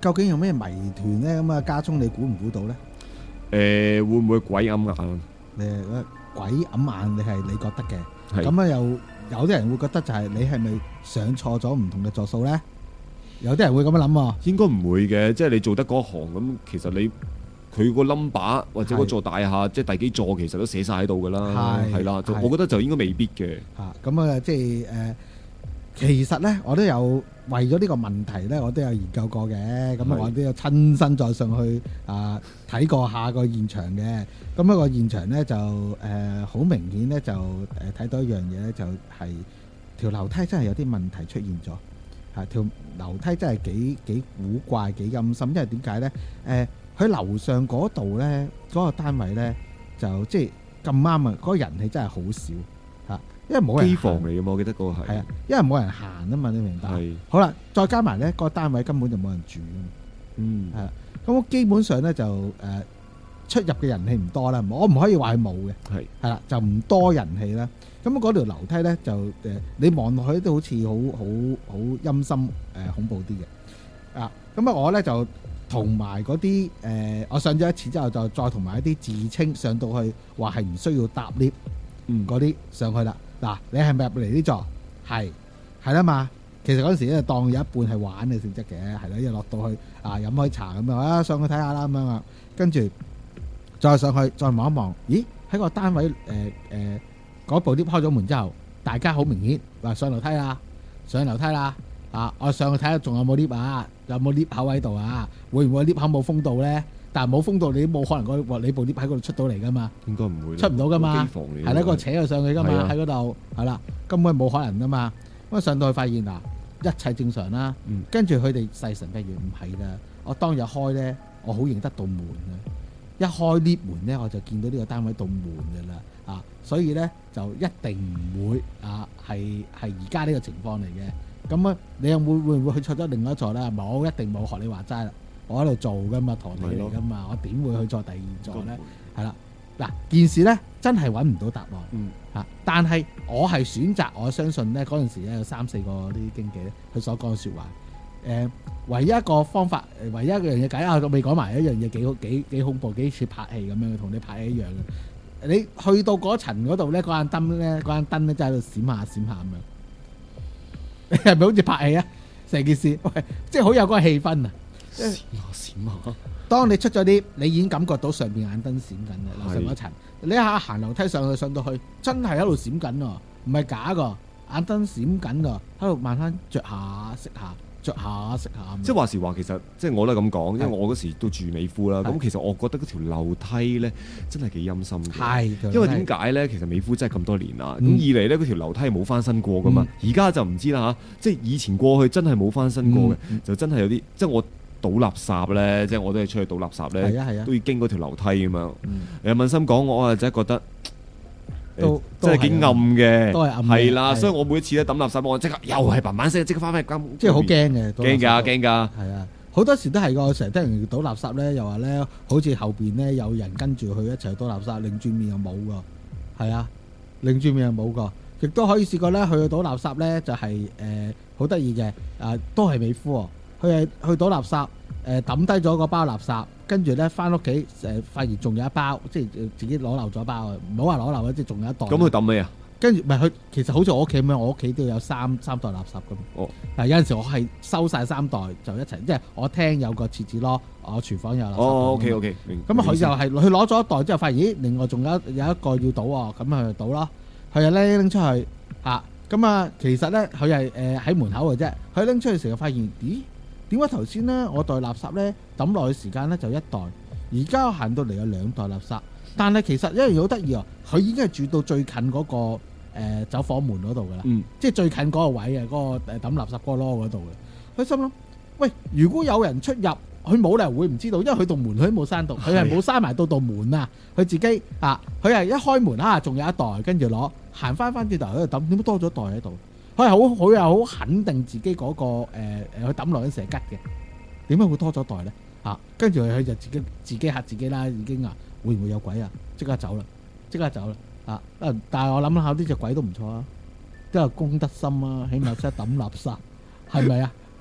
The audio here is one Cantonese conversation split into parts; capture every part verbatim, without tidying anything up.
究竟有咩謎團咧？咁啊，家聰你估唔估到咧？ 誒、會唔會鬼揞眼？ 你係鬼揞眼，你係你覺得嘅。 係咁啊，又有啲人會覺得就係你係咪上錯咗唔同嘅座數咧？有啲人會咁樣諗喎。 應該唔會嘅，即係你做得嗰行咁，其實你佢個 number 或者嗰座大廈即係第幾座，其實都寫晒喺度㗎啦， 係係啦，就係我覺得就應該未必嘅。 嚇咁啊，即係誒、呃，其實咧，我都有為咗呢個問題咧，我都有研究過嘅。咁啊， 係我都有親身再上去啊睇、過下個現場嘅。咁、那、一個現場咧就誒好、明顯咧就誒睇到一樣嘢咧，就係、條樓梯真係有啲問題出現咗。嚇、條樓梯真係幾幾古怪幾陰森，因為點解咧？誒佢樓上嗰度咧嗰個單位咧就即係咁啱啊！嗰、個人氣真係好少嚇，因為冇人機行房嚟嘅嘛，我記得嗰個係。 係啊，因為冇人行啊嘛，你明白？ 係。 好啦，再加埋咧，個單位根本就冇人住啊嘛， 嗯。 係啦。咁基本上咧就誒、呃、出入嘅人氣唔多啦，我唔可以話佢冇嘅， 係。 係啦，就唔多人氣啦。咁嗰條樓梯咧就誒、呃，你望落去都好似好好好陰森誒、呃、恐怖啲嘅啊。咁啊，我咧就同埋嗰啲誒，我上咗一次之後，就再同埋一啲自稱上到去話係唔需要搭 lift 嗯。 嗰啲上去啦。嗱，你係咪入嚟呢座？係係啦嘛。其實嗰陣時咧，當有一半係玩嘅性質嘅，係啦，一落到去啊飲開茶咁樣啊，上去睇下啦咁樣啊，跟住再上去再望一望，咦？喺個單位誒誒嗰部 lift 開咗門之後，大家好明顯話上樓梯啦，上樓梯啦啊！我上去睇下仲有冇 lift 啊，有冇 lift 口喺度啊？會唔會 lift 口冇封到咧？但係冇封到，你都冇可能嗰你部 lift 喺嗰度出到嚟噶嘛？ 應該唔會啦。 出唔到噶嘛？ 機房嚟嘅。 係啦，個扯佢上去噶嘛， 係啊喺嗰度係啦，根本冇可能噶嘛。咁啊上到去發現嗱，一切正常啦。 嗯。 跟住佢哋細神不如唔係啦。我當日開咧，我好認得道門啊！一開 lift 門咧，我就見到呢個單位道門㗎啦啊！所以咧就一定唔會啊，係係而家呢個情況嚟嘅。咁啊，你有冇會唔會去錯咗另外一座咧？冇，一定冇學你話齋啦。我喺度做噶嘛，陀地嚟噶嘛，我點會去錯第二座咧？係啦，嗱件事咧真係揾唔到答案。 嗯。 嚇！但係我係選擇，我相信咧嗰陣時咧有三四個啲經紀咧，佢所講嘅説話，誒、呃、唯一一個方法，唯一一樣嘢解啊，我未講埋一樣嘢幾好幾幾恐怖，幾似拍戲咁樣，同你拍戲一樣嘅。你去到嗰層嗰度咧，嗰盞燈咧，嗰盞燈咧，真係喺度閃下閃下咁樣。你係咪好似拍戲啊？成件事，喂，即係好有嗰個氣氛啊！ 閃下閃下。 當你出咗啲，你已經感覺到上面眼燈閃緊嘅樓上嗰層。你一下行樓梯上去上到去，真係喺度閃緊喎，唔係假㗎，眼燈閃緊㗎，喺度慢慢着下熄下，着下熄下。 即係話時話，其實即係我都係咁講，因為我嗰時都住美孚啦。咁其實我覺得嗰條樓梯咧真係幾陰森嘅。 係， 因為點解咧？其實美孚真係咁多年啦。咁、 嗯、 二嚟咧，嗰條樓梯係冇翻新過㗎嘛。而、嗯、家就唔知啦嚇。即係以前過去真係冇翻新過嘅、嗯，就真係有啲即係我。倒垃圾咧，即係我都係出去倒垃圾咧、 啊啊， 都要經嗰條樓梯咁樣。 嗯、 誒問心講，我啊真係覺得都真係幾暗嘅， 都係暗嘅。 係啦，所以我每一次咧抌垃圾，我即刻又係嘭嘭聲，即刻翻返去間， 即係好驚嘅， 驚㗎驚㗎。 係啊，好多時都係個成日聽人倒垃圾咧，又話咧，好似後邊咧有人跟住佢一齊倒垃圾，擰轉面又冇㗎。係啊，擰轉面又冇㗎，亦都可以試過咧去倒垃圾咧，就係誒好得意嘅，啊都係美孚喎。佢係去倒垃圾，誒抌低咗嗰包垃圾，跟住咧翻屋企誒發現仲有一包，即係自己攞漏咗包啊！唔好話攞漏啦，即係仲有一袋。咁佢抌咩啊？ 跟住唔係佢其實好似我屋企咁樣，我屋企都有三三袋垃圾咁。 哦， 但係有陣時我係收晒三袋就一齊，即係我廳有個廁紙咯，我廚房有垃圾。 哦 ，OK OK，明。 咁佢就係佢攞咗一袋之後，發現咦，另外仲有有一個要倒喎，咁佢就倒咯。佢就拎拎出去嚇，咁啊其實咧佢係誒喺門口嘅啫。佢拎出去時候發現，咦？點解頭先咧我袋垃圾咧抌落去時間咧就一袋，而家行到嚟有兩袋垃圾，但係其實一樣嘢好得意啊！佢已經係住到最近嗰、那個誒、呃、走火門嗰度噶啦， 嗯， 即係最近嗰個位嘅嗰、那個誒抌垃圾嗰個籮嗰度嘅。佢心諗：喂，如果有人出入，佢冇理由會唔知道，因為佢道門佢都冇閂到，佢係冇閂埋到道門啊！佢自己啊，佢係一開門啊，仲有一袋，跟住攞行翻翻轉頭喺度抌，點解多咗一袋喺度？佢係好好又好肯定自己嗰、那個誒誒，佢抌落去成日吉嘅，點解會多咗袋咧？啊，跟住佢就自己自己嚇自己啦，已經啊，會唔會有鬼啊？即刻走啦，即刻走啦！啊，但係我諗下呢隻鬼都唔錯啊，都有公德心啊，起碼識抌垃圾，係咪啊？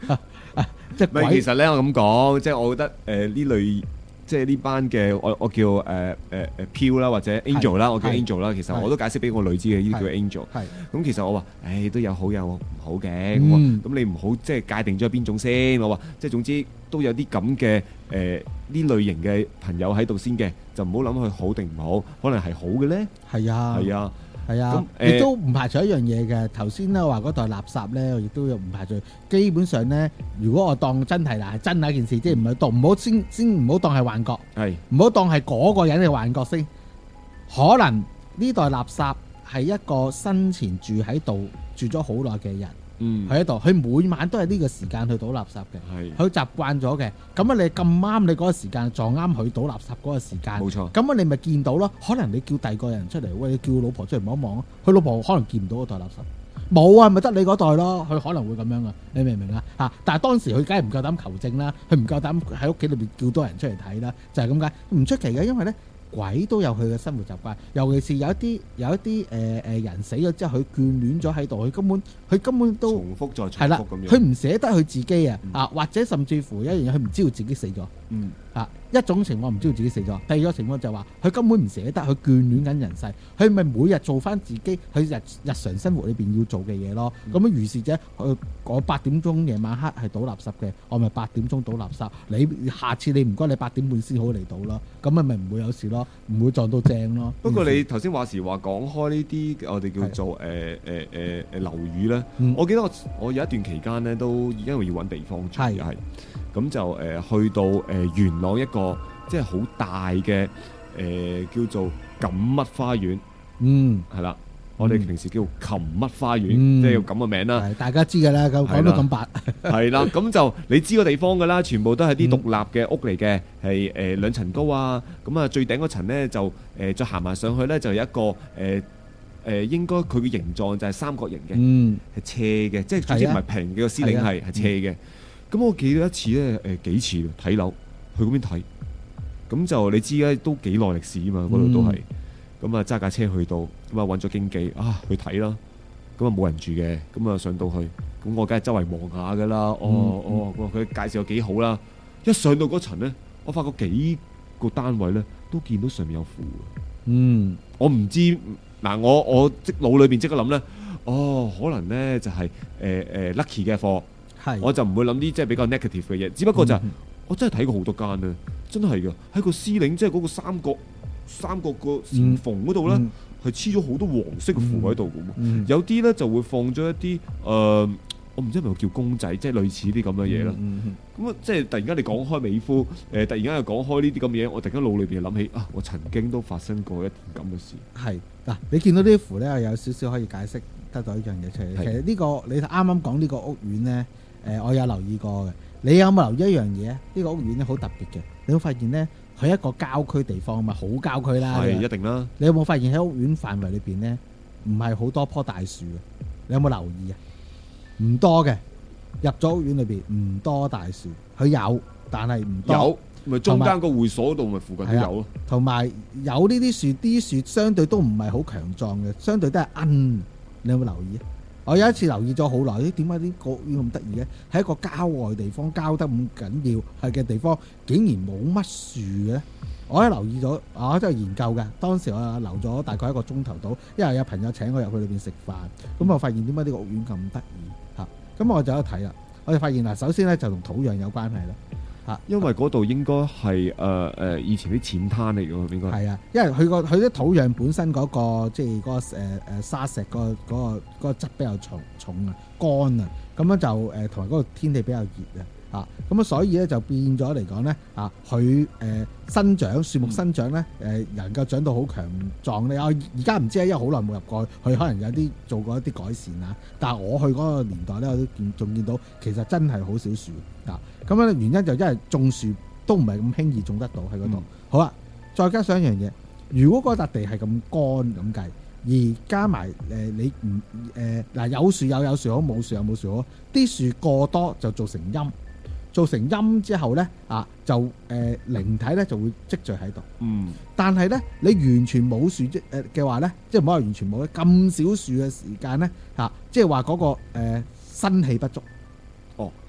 即係唔係， 鬼其實咧，我咁講，即係我覺得誒呢類。即係呢班嘅我我叫誒誒誒飄啦或者 angel 啦，我叫 angel 啦。其實我都解釋俾我女知嘅，呢啲叫 angel。 係咁其實我話，誒都有好有唔好嘅。 嗯咁你唔好即係界定咗邊種先。我話即係總之都有啲咁嘅誒呢類型嘅朋友喺度先嘅，就唔好諗佢好定唔好，可能係好嘅咧。 係啊， 係啊。 係啊， 咁亦都唔排除一樣嘢嘅。頭先咧話嗰袋垃圾咧，亦都有唔排除。基本上咧，如果我當真係嗱係真係一件事，即係唔係當唔好先先唔好當係幻覺， 係唔好當係嗰個人嘅幻覺先。可能呢袋垃圾係一個生前住喺度住咗好耐嘅人， 嗯佢喺度，佢每晚都係呢個時間去倒垃圾嘅， 係佢習慣咗嘅。咁啊，你咁啱你嗰個時間撞啱佢倒垃圾嗰個時間。 冇錯。 咁啊，你咪見到咯。可能你叫第二個人出嚟，喂，你叫老婆出嚟望一望啊。佢老婆可能見唔到嗰袋垃圾，冇啊，咪得你嗰袋咯。佢可能會咁樣啊，你明唔明啊？嚇！但係當時佢梗係唔夠膽求證啦，佢唔夠膽喺屋企裏邊叫多人出嚟睇啦，就係咁解。唔出奇嘅，因為咧鬼都有佢嘅生活習慣，尤其是有一啲有一啲誒誒人死咗之後，佢眷戀咗喺度，佢根本佢根本都重複再重係啦複咁樣。 佢唔捨得佢自己啊， 嗯啊或者甚至乎一樣嘢，佢唔知道自己死咗。 嗯啊，一種情況唔知道自己死咗，第二種情況就係話佢根本唔捨得，佢眷戀緊人世，佢咪每日做翻自己佢日日常生活裏邊要做嘅嘢咯。咁樣如是者，佢我八點鐘夜晚黑係倒垃圾嘅，我咪八點鐘倒垃圾。你下次你唔該你八點半先好嚟倒咯，咁咪咪唔會有事咯，唔會撞到正咯。 不過你頭先話時話講開呢啲，我哋叫做誒誒誒誒樓宇咧。 嗯我記得我我有一段期間咧，都因為要揾地方住， 係係咁就誒、呃、去到誒、呃、元朗一個即係好大嘅誒、呃、叫做錦乜花園， 嗯， 係啦。我哋平時叫琴乜花園， 嗯即係咁嘅名啦。 係大家知㗎啦，咁講到咁白， 係啦，咁就你知個地方㗎啦，全部都係啲獨立嘅屋嚟嘅，係誒兩層高啊。咁啊最頂嗰層咧就誒、呃、再行埋上去咧就有一個誒。呃誒、呃、應該佢嘅形狀就係三角形嘅，係、 嗯， 斜嘅，即係總之唔係平嘅個司令係係斜嘅。咁、嗯、我記得一次咧，誒、呃、幾次睇樓去嗰邊睇，咁就你知咧都幾耐歷史啊嘛，嗰度都係。咁啊揸架車去到，咁啊揾咗經紀啊去睇啦，咁啊冇人住嘅，咁啊上到去，咁我梗係周圍望下噶啦。哦、嗯、哦，佢介紹又幾好啦。一上到嗰層咧，我發覺幾個單位咧都見到上面有符。 嗯， 我唔知。嗱，我我即腦裏邊即刻諗咧，哦，可能咧就係誒誒 lucky 嘅貨， 係， 我就唔會諗啲即係比較 negative 嘅嘢。只不過就係、 嗯、 我真係睇過好多間啊，真係嘅喺個司令即係嗰個三角三角個縫嗰度咧，係黐咗好多黃色嘅符喺度嘅喎。 嗯嗯、 有啲咧就會放咗一啲誒、呃，我唔知係咪叫公仔，即係類似啲咁嘅嘢啦。咁啊、 嗯嗯， 即係突然間你講開美孚，誒、呃、突然間又講開呢啲咁嘅嘢，我突然間腦裏邊諗起啊，我曾經都發生過一件咁嘅事。 係。嗱，你見到呢啲符咧，有少少可以解釋得到一樣嘢出嚟。其實呢、呢個你啱啱講呢個屋苑咧，誒、呃，我有留意過嘅。你有冇留意一樣嘢？呢、呢個屋苑咧好特別嘅，你會發現咧，佢一個郊區地方嘛，好郊區啦。 係一定啦。 你有冇發現喺屋苑範圍裏邊咧，唔係好多棵大樹嘅？你有冇留意啊？唔多嘅，入咗屋苑裏邊唔多大樹，佢有，但係唔多。 有。咪中間個會所度咪附近都有咯， 同埋有呢啲樹，啲樹相對都唔係好強壯嘅，相對都係奀。你有冇留意啊？我有一次留意咗好耐，咦？點解呢個院咁得意嘅？喺一個郊外地方，郊得咁緊要係嘅地方，竟然冇乜樹嘅。我一留意咗，我都係研究嘅。當時我留咗大概一個鐘頭到，因為有朋友請我入去裏邊食飯，咁我發現點解呢個屋苑咁得意嚇？咁我就一睇啦，我就發現嗱，首先咧就同土壤有關係啦。嚇， 因為嗰度應該係誒誒以前啲淺灘嚟嘅，應該係啊，因為佢個佢啲土壤本身嗰、嗰個即係嗰、嗰個誒誒、呃、沙石、嗰個嗰、嗰個嗰、嗰個質比較重重啊乾啊，咁樣就誒同埋嗰個天氣比較熱啊，啊咁啊所以咧就變咗嚟講咧啊佢誒、呃、生長樹木生長咧誒、呃、能夠長到好強壯咧。我而家唔知啊，因為好耐冇入過去，佢可能有啲做過一啲改善啊。但係我去嗰個年代咧，我都見仲見到其實真係好少樹啊。咁樣原因就因為種樹都唔係咁輕易種得到喺嗰度。嗯、好啦，再加上一樣嘢，如果嗰笪地係咁乾咁計，而加埋誒、呃、你唔誒嗱有樹有有樹好，冇樹有冇樹好，啲樹過多就造成陰，造成陰之後咧啊就誒、呃、靈體咧就會積聚喺度。 嗯，但係咧你完全冇樹即誒嘅話咧，即係唔好話完全冇咧，咁少樹嘅時間咧嚇，即係話嗰個誒生氣不足。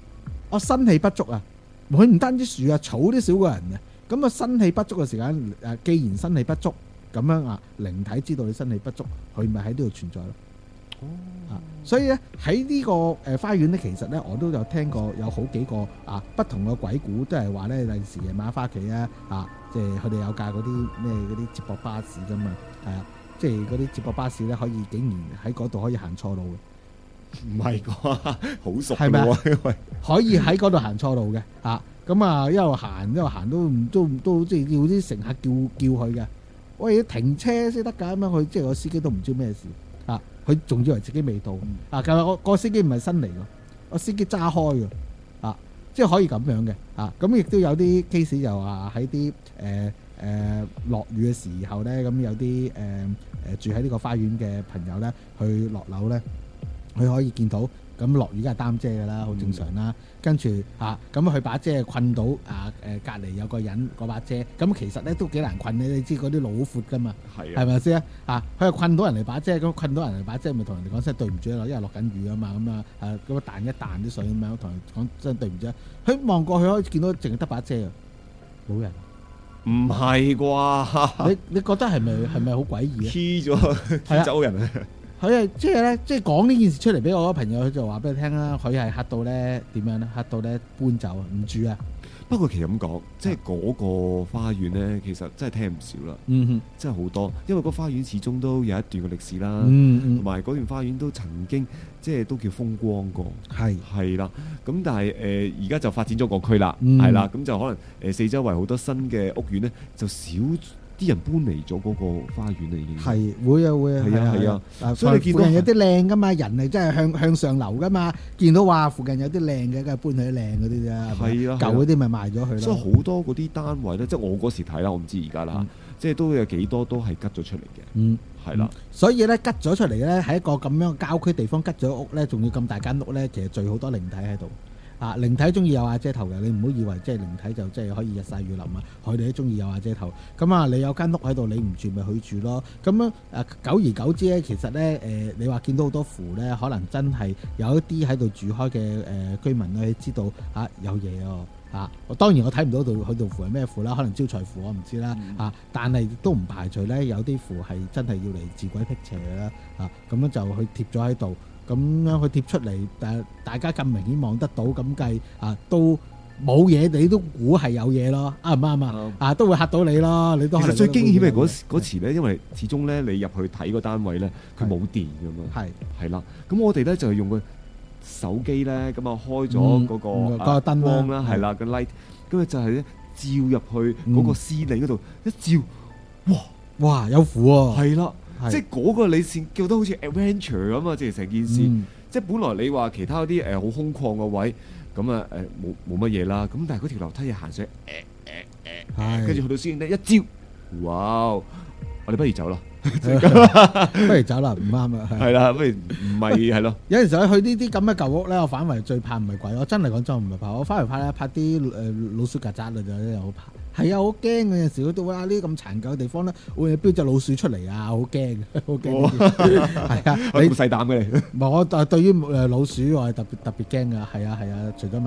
我生氣不足啊，佢唔單止樹啊，草都少過人啊。咁啊，生氣不足嘅時間誒，既然生氣不足，咁樣啊，靈體知道你生氣不足，佢咪喺呢度存在咯。哦，啊，所以咧喺呢個誒花園咧，其實咧我都有聽過有好幾個啊不同嘅鬼故，都係話咧，有陣時夜晚翻屋企啊，啊，即係佢哋有架嗰啲咩嗰啲接駁巴士噶嘛，係啊，即係嗰啲接駁巴士咧可以竟然喺嗰度可以行錯路嘅， 唔係啩？好熟係咪啊？ 因為可以喺嗰度行錯路嘅，啊，咁啊一路行一路行都唔都都即係要啲乘客叫叫佢嘅，喂，停車先得㗎，咁樣佢即係個司機都唔知咩事。啊！佢仲以為自己未到，嗯、啊！其實我個司機唔係新嚟㗎，個司機揸開㗎，啊！即係可以咁樣嘅，啊！咁亦都有啲 case 就話喺啲誒誒落雨嘅時候咧，咁有啲誒誒住喺呢個花園嘅朋友咧，去落樓咧，佢可以見到。咁落雨梗係擔遮㗎啦，好正常啦。嗯、跟住啊，咁佢把遮困到啊誒隔離有個人嗰把遮，咁其實咧都幾難困嘅，你知嗰啲路好闊㗎嘛，係咪先啊？佢係困到人哋把遮，咁困到人哋把遮，咪同人哋講聲對唔住咯，因為落緊雨啊嘛，咁啊誒咁彈一彈啲水咁樣，同人講真對唔住。佢望過去可以見到淨係得把遮啊，冇人。 唔係啩？ 你你覺得係咪係咪好詭異啊？ 黐咗黐走人啊！ 佢係即係咧，即係講呢件事出嚟俾我個朋友，佢就話俾你聽啦。佢係嚇到咧點樣咧？嚇到咧搬走啊，唔住啊。 不過其實咁講，即係嗰個花園咧，其實真係聽唔少啦。 嗯哼， 真係好多，因為個花園始終都有一段嘅歷史啦。 嗯嗯， 同埋嗰段花園都曾經即係都叫風光過。 係係啦，咁但係誒而家就發展咗個區啦， 嗯係啦，咁就可能誒、呃、四周圍好多新嘅屋苑咧，就少啲人搬離咗嗰個花園啦，已經係會啊會啊， 係啊係啊，啊所以你見到附近有啲靚噶嘛，人係真係向向上流噶嘛，見到話附近有啲靚嘅，梗係搬去啲靚嗰啲啫， 係啊， 舊嗰啲咪賣咗佢咯。 所以好多嗰啲單位咧，即係我嗰時睇啦，我唔知而家啦，嗯、即係都有幾多都係吉咗出嚟嘅， 嗯， 係啦。 所以咧吉咗出嚟咧，喺一個咁樣嘅郊區地方吉咗屋咧，仲要咁大間屋咧，其實最好多靈體喺度。啊！靈體中意有瓦遮頭嘅，你唔好以為即係靈體就即係可以日曬雨淋啊！佢哋都中意有瓦遮頭。咁啊，你有間屋喺度，你唔住咪去住咯。咁樣誒，久而久之咧，其實咧誒、呃，你話見到好多符咧，可能真係有一啲喺度住開嘅誒、呃、居民咧，知道啊有嘢喎啊！當然我睇唔到度佢度符係咩符啦，可能招財符我唔知啦啊！但係都唔排除咧，有啲符係真係要嚟自鬼辟邪嘅啦啊！咁樣就佢貼咗喺度。咁樣佢貼出嚟，但大家咁明顯望得到，咁計啊都冇嘢，你都估係有嘢咯，啱唔啱啊？啊都會嚇到你咯，你都其實最驚險係嗰嗰時咧，因為始終咧你入去睇個單位咧，佢冇電㗎嘛，係係啦。咁我哋咧就係用個手機咧，咁啊開咗嗰個嗰個燈光啦，係啦個 light，咁啊就係咧照入去嗰個司令嗰度一照，哇哇有符喎， 係啦。即係嗰個你先叫得好似 adventure 咁啊！即係成件事，嗯、即係本來你話其他嗰啲誒好空曠嘅位，咁啊誒冇冇乜嘢啦。咁但係嗰條樓梯嘢行上去，誒誒誒，跟住去到先咧一招，哇！我哋不如走啦， 不如走啦，唔啱啊！ 係啦，不如唔係係咯。 有陣時去呢啲咁嘅舊屋咧，我反為最怕唔係鬼，我真係講真唔係怕，我反而怕咧怕啲誒老鼠曱甴啊，就真係好怕。係啊，好驚嘅，有陣時都話呢啲咁殘舊嘅地方咧，會標隻老鼠出嚟啊，好驚，好驚。係啊，你咁細膽嘅你？ 唔係我對對於誒老鼠我係特別特別驚㗎，係啊係啊，除咗米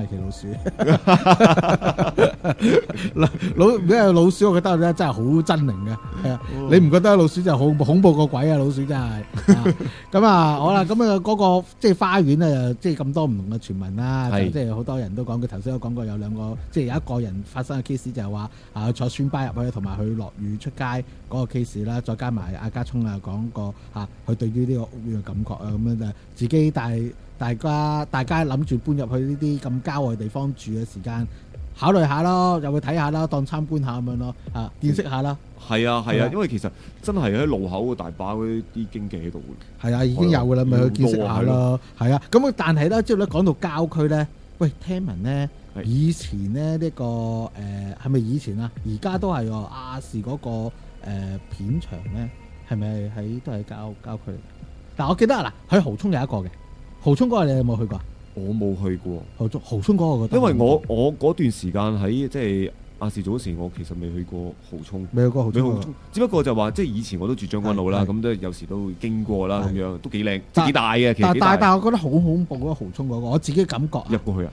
奇老鼠，老因為老鼠我覺得咧真係好猙獰嘅，係啊，你唔覺得老鼠真係好恐怖過鬼啊？老鼠真係。咁啊好啦，咁啊嗰個即係花園啊，即係咁多唔同嘅傳聞啦，即係好多人都講，佢頭先都講過有兩個，即係有一個人發生嘅 case 就係話。啊！坐村巴入去，同埋佢落雨出街嗰個 case 啦，再加埋阿家聰啊講過嚇，佢對於呢個屋苑嘅感覺啊，咁樣就自己帶大家大家諗住搬入去呢啲咁郊外地方住嘅時間，考慮下咯，又去睇下啦，當參觀下咁樣咯，啊，見識下啦。 係啊係啊，因為其實真係喺路口大把嗰啲經紀喺度嘅。 係啊，已經有㗎啦，咪去見識下咯。係啊，咁但係咧，即係咧講到郊區咧，喂，聽聞咧。以前咧呢、呢個誒係咪以前啊？而家都係喎，亞視嗰個誒、呃、片場咧，係咪喺都係郊郊區嚟？但我記得啊，嗱，喺蠔涌有一個嘅，蠔涌嗰個你有冇去過？ 我冇去過蠔涌蠔涌嗰個我覺得， 因為我我嗰段時間喺即係亞視做嗰時，我其實未去過蠔涌， 未去過蠔涌， 蠔涌，只不過就話即係以前我都住將軍澳啦，咁都有時都會經過啦，咁樣都幾靚，幾大嘅，其實但但但係我覺得好恐怖啊！蠔涌嗰個，我自己感覺入過去啊。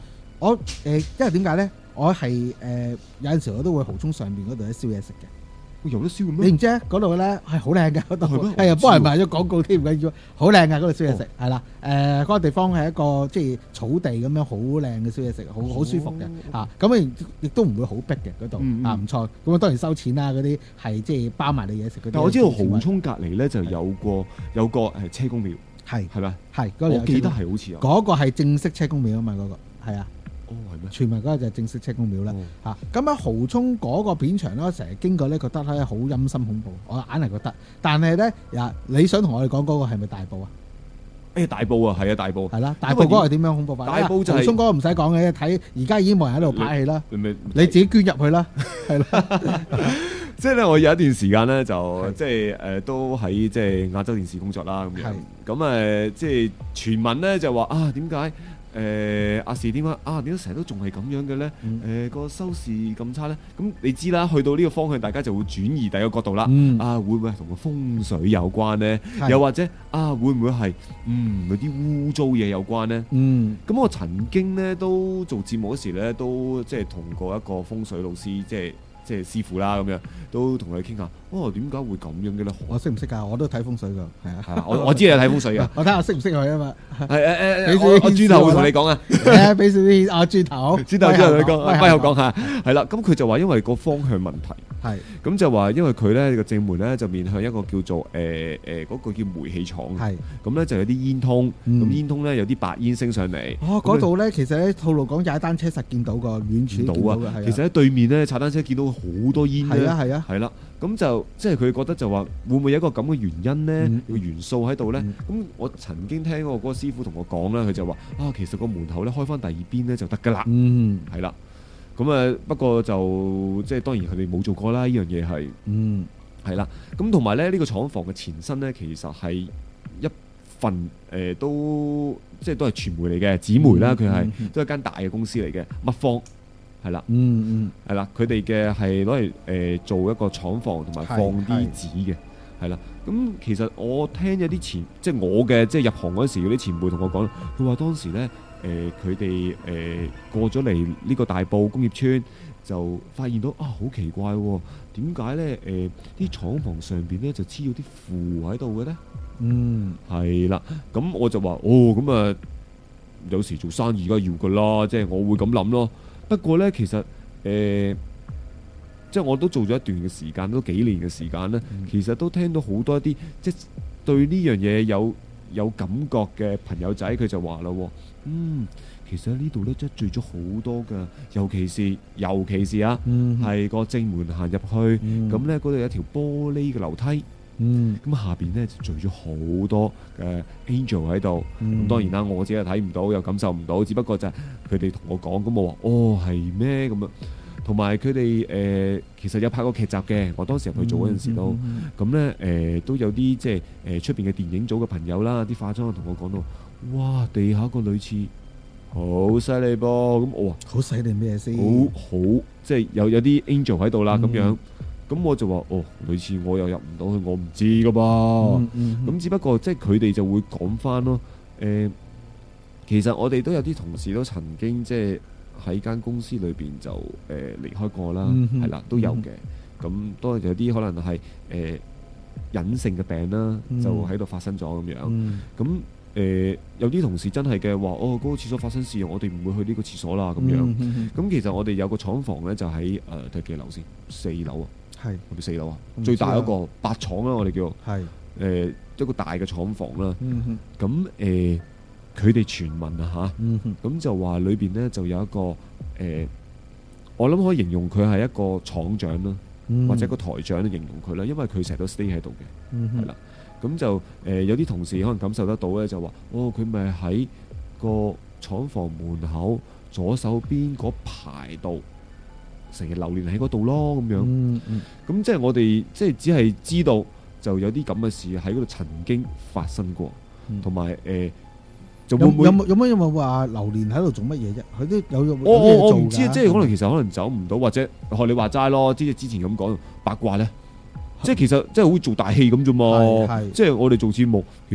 我誒、呃，因為點解咧？我係誒、呃、有陣時我都會蠔涌上邊嗰度咧燒嘢食嘅。 有得燒嘅咩？ 你唔知啊？嗰度咧係好靚嘅，嗰度係咩係啊， 我唔知幫人賣咗廣告添，唔緊要，好靚嘅嗰度燒嘢食哦係啦。誒嗰個地方係一個即係草地咁樣，好靚嘅燒嘢食，好好舒服嘅哦嚇。咁亦亦都唔會好逼嘅嗰度嗯嗯啊，唔錯。咁啊當然收錢啦，嗰啲係即係包埋你嘢食嗰啲。 但我知道蠔涌隔離咧就有個有個誒車公廟， 係係咪？ 係嗰度有我記得車公係好似有。 嗰個係正式車公廟啊嘛，嗰個係啊。 哦，係咩？ 傳聞嗰個就係正式車公廟啦哦嚇，咁喺蠔涌嗰個片場咧，我成日經過咧，覺得咧好陰森恐怖，我硬係覺得。但係咧，呀，你想同我哋講嗰個係咪大埔啊？ 誒大埔啊，係啊大埔。 係啦，大埔嗰個係點樣恐怖法？ 大埔就係蠔涌嗰個唔使講嘅，睇而家已經冇人喺度拍戲啦， 你咪你自己捐入去啦，係啦， 即係咧，我有一段時間咧，就係即係誒都喺即係亞洲電視工作啦咁樣係。 咁誒即係傳聞咧就話啊點解誒亞視點解啊點解成日都仲係咁樣嘅咧？ 嗯誒個收視咁差咧？咁你知啦，去到呢個方向，大家就會轉移第二個角度啦。 嗯啊會唔會係同個風水有關咧？ 係又或者啊會唔會係嗯嗰啲污糟嘢有關咧？ 嗯咁我曾經咧都做節目嗰時咧，都即係同過一個風水老師，即係即係師傅啦咁樣，都同佢傾下，哦點解會咁樣嘅咧？ 我識唔識㗎？我都睇風水㗎，係啊， 係啊，我我知你睇風水嘅， 我睇下識唔識佢啊嘛， 係誒俾少誒我我啲轉頭會同你講啊， 誒俾少啲啊轉頭， 轉頭之後同你講， 歸歸後講下，係啦，咁佢就話因為個方向問題。 係咁就話，因為佢咧個正門咧就面向一個叫做誒誒嗰個叫煤氣廠， 係咁咧就有啲煙通， 嗯咁煙通咧有啲白煙升上嚟。 哦，嗰度咧其實咧套路講踩單車實見到個遠處見到見到嘅， 啊， 係啊其實喺對面咧踩單車見到好多煙咧， 係啊係啊， 係啦，咁就即係佢覺得就話會唔會有一個咁嘅原因咧， 嗯個元素喺度咧？ 嗯咁我曾經聽過嗰個師傅同我講啦，佢就話啊，其實個門口咧開翻第二邊咧就得㗎啦， 嗯係啦。咁啊，不過就即係當然佢哋冇做過啦，呢樣嘢係。 嗯係啦，咁同埋咧呢、呢個廠房嘅前身咧，其實係一份誒、呃、都即係都係傳媒嚟嘅紙媒啦，佢係、 嗯、 都係間大嘅公司嚟嘅，麥方係啦， 嗯嗯係啦，佢哋嘅係攞嚟誒做一個廠房同埋放啲紙嘅，係啦。咁其實我聽有啲前即係我嘅即係入行嗰時，有啲前輩同我講，佢話當時咧誒佢哋誒過咗嚟呢個大埔工業村，就發現到啊好奇怪喎、哦，點解咧誒啲廠房上邊咧就黐咗啲符喺度嘅咧？ 嗯， 係啦，咁我就話哦，咁啊有時做生意梗係要噶啦，即係我會咁諗咯。不過咧，其實誒、呃，即係我都做咗一段嘅時間，都幾年嘅時間咧， 嗯其實都聽到好多一啲即係對呢樣嘢有有感覺嘅朋友仔，佢就話啦，嗯，其實喺呢度咧積聚咗好多噶，尤其是尤其是啊，係、 嗯個正門行入去， 嗯咁咧嗰度有一條玻璃嘅樓梯。 嗯咁下邊咧就聚咗好多嘅 angel 喺度，咁、 嗯當然啦，我自己又睇唔到，又感受唔到，只不過就係佢哋同我講，咁我話哦係咩咁啊？同埋佢哋誒其實有拍過劇集嘅，我當時入去做嗰陣時都，咁咧誒都有啲即係誒出邊嘅電影組嘅朋友啦，啲化妝同我講到，哇地下個女廁好犀利噃，咁我話好犀利咩先？ 好好即係有有啲 angel 喺度啦咁樣。 嗯咁我就話哦，類似我又入唔到去，我唔知噶噃。咁、 嗯嗯、 只不過即係佢哋就會講翻咯。誒、呃，其實我哋都有啲同事都曾經即係喺間公司裏邊就誒、呃、離開過啦，係、 嗯、 啦都有嘅。咁、嗯、都有啲可能係誒、呃、隱性嘅病啦， 嗯、 就喺度發生咗咁樣。咁、 嗯、 誒、呃、有啲同事真係嘅話，哦嗰、嗰個廁所發生事，我哋唔會去呢個廁所啦咁樣。咁、 嗯嗯、 其實我哋有個廠房咧，就喺誒第幾樓先？四樓啊。 係係咪四樓啊？最大嗰個八廠啦，我哋叫係誒一個大嘅廠房啦。 嗯咁誒，佢哋傳聞啊嚇，咁、 嗯、 就話裏邊咧就有一個誒、呃，我諗可以形容佢係一個廠長啦， 嗯、 或者個台長都形容佢啦，因為佢成日都 stay 喺度嘅，係、 嗯、 啦。咁就誒、呃、有啲同事可能感受得到咧，就話哦，佢咪喺個廠房門口左手邊嗰排度。成日流連喺嗰度咯，咁樣，咁、 嗯嗯、 即係我哋即係只係知道就有啲咁嘅事喺嗰度曾經發生過，同埋誒，就會唔會有冇有冇有冇話流連喺度做乜嘢啫？佢都有有我我我唔知， 即即係可能其實可能走唔到，或者學你話齋咯，即係之前咁講八卦咧，即係其實即係好似做大戲咁啫嘛，即係我哋做節目，其實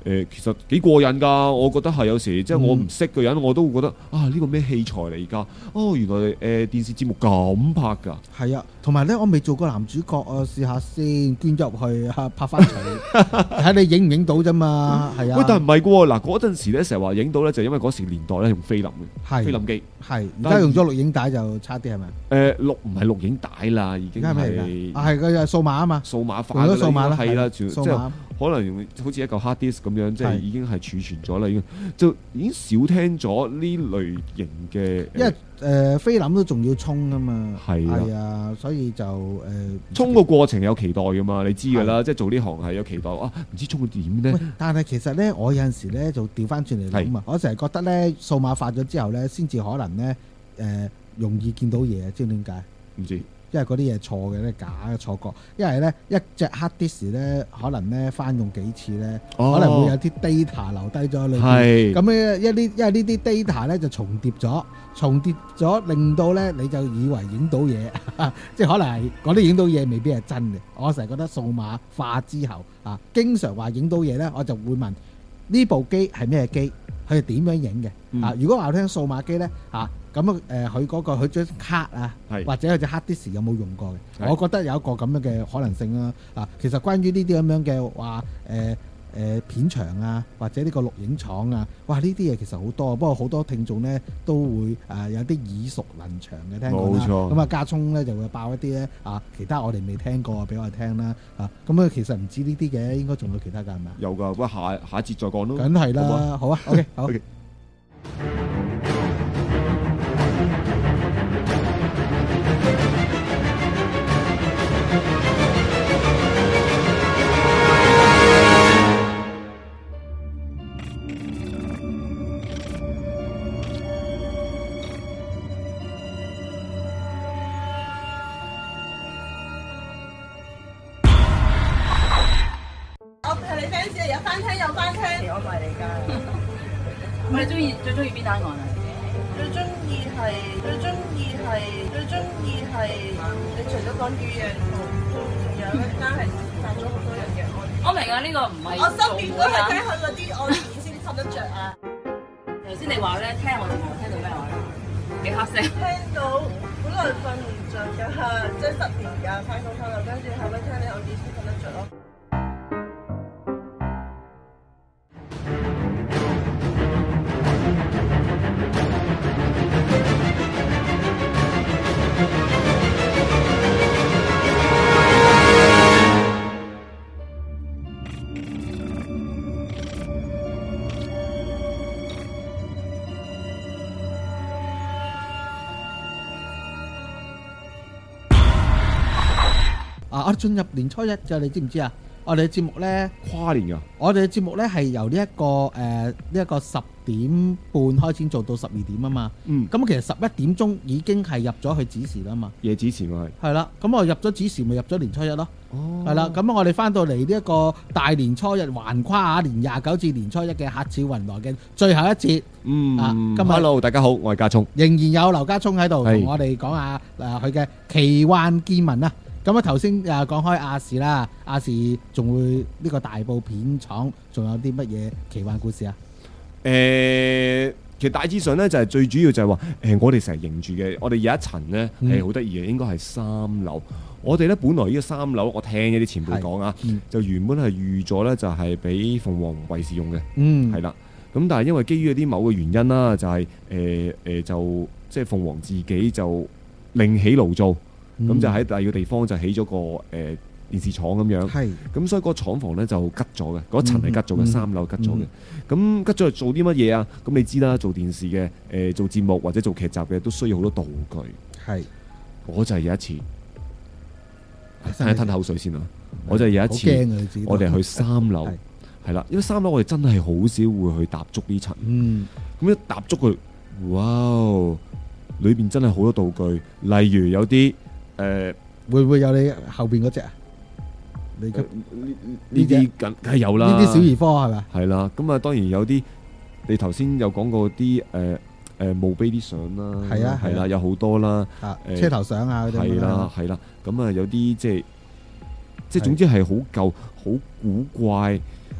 誒其實幾過癮㗎，我覺得係有時即係我唔識嘅人，我都會覺得啊呢個咩器材嚟㗎？哦原來誒電視節目咁拍㗎。 係啊，同埋咧我未做過男主角啊，試下先捐入去嚇拍翻場，睇你影唔影到啫嘛。係啊。 喂，但係唔係喎？嗱嗰陣時咧成日話影到咧，就因為嗰時年代咧用菲林嘅，菲林機。係。而家用咗錄影帶就差啲係咪？誒錄唔係錄影帶啦，已經係。 啊係佢係數碼啊嘛。 數碼化咗數碼啦， 係啦， 即係可能用好似一嚿 hard disk 咁樣，即係已經係儲存咗啦，已經就已經少聽咗呢類型嘅。因為誒菲林都仲要沖啊嘛， 係係啊，所以就誒沖個過程有期待噶嘛，你知㗎啦，即係做呢行係有期待啊，唔知沖到點咧？ 但係其實咧，我有陣時咧就調翻轉嚟諗啊，我成日覺得咧數碼化咗之後咧，先至可能咧誒容易見到嘢，知唔知點解？ 唔知。 因為嗰啲嘢錯嘅咧，假嘅錯覺。因為咧一隻 hard disk 咧，可能咧翻用幾次咧，哦、可能會有啲 data 留低咗裏邊。咁咧一啲因為呢啲 data 咧就重疊咗，重疊咗令到咧你就以為影到嘢，即係可能係嗰啲影到嘢未必係真嘅。我成日覺得數碼化之後啊，經常話影到嘢咧，我就會問呢部機係咩機，佢係點樣影嘅、嗯、啊？如果話我聽數碼機咧啊。咁誒佢嗰個佢張卡啊，或者佢隻 hard disk 有冇用過嘅？我覺得有一個咁樣嘅可能性啦。啊，其實關於呢啲咁樣嘅話誒誒片場啊，或者呢個錄影廠啊，哇呢啲嘢其實好多。不過好多聽眾咧都會誒有啲耳熟能詳嘅聽過啦。冇錯。咁啊家聰咧就會爆一啲咧啊，其他我哋未聽過俾我哋聽啦。啊，咁啊其實唔止呢啲嘅，應該仲有其他㗎係咪啊？ 有㗎，不過下下一節再講咯。 梗係啦，好啊 ，OK 好。Okay. 你中意最中意邊單案啊？ 最中意係最中意係最中意係，你除咗講語言同仲有一單係殺咗好多人嘅案。 我明啊，呢、這個唔係我身邊都係聽佢嗰啲案件先瞓得着啊。 頭先你話咧，聽我節目聽到咩話？幾黑聲？ 聽到本來瞓唔着㗎，即係失眠㗎，翻工翻到，跟住後尾聽你案件先瞓得着咯。 啊！我進入年初一嘅，你知唔知啊？我哋嘅節目咧跨年㗎。 我哋嘅節目咧係由呢、這、一個誒呢一個十點半開始做到十二點啊嘛。嗯。咁其實十一點鐘已經係入咗去子時啦嘛。 夜子時咪係。係啦，咁我入咗子時咪入咗年初一咯。哦。係啦，咁我哋翻到嚟呢一個大年初一橫跨啊年廿九至年初一嘅客似雲來嘅最後一節。嗯。啊，今日 Hello，大家好，我係家聰。 仍然有劉家聰喺度同我哋講下誒佢嘅奇幻見聞啊！咁啊頭先啊講開亞視啦，亞視仲會呢個大埔片廠仲有啲乜嘢奇幻故事啊？ 誒、呃，其實大致上咧就係最主要就係話誒，我哋成日認住嘅，我哋有一層咧係好得意嘅，應該係三樓。我哋咧本來呢個三樓，我聽一啲前輩講啊，嗯、就原本係預咗咧就係俾鳳凰衛視用嘅，嗯，係啦。咁但係因為基於一啲某個原因啦，就係誒誒就即係鳳凰自己就另起爐灶。咁、嗯、就喺第二個地方就起咗個誒、呃、電視廠咁樣，係咁所以個廠房咧就吉咗嘅，嗰層係吉咗嘅，嗯、三樓吉咗嘅。咁、嗯、吉咗嚟做啲乜嘢啊？咁你知啦，做電視嘅誒、呃、做節目或者做劇集嘅都需要好多道具。係，我就係有一次，吞一吞口水先啦。我就係有一次，我哋去三樓，係啦，因為三樓我哋真係好少會去踏足呢層。嗯，咁一踏足佢，哇！裏邊真係好多道具，例如有啲。誒、呃， 會唔會有你後邊嗰隻啊？你呢呢啲梗係有啦， 呢啲小兒科係咪？ 係啦，咁啊當然有啲，你頭先有講過啲誒誒墓碑啲相啦，係啊係啦，有好多啦， 啊呃、車頭相啊嗰啲， 係啦係啦，咁啊有啲即係即係總之係好舊好古怪，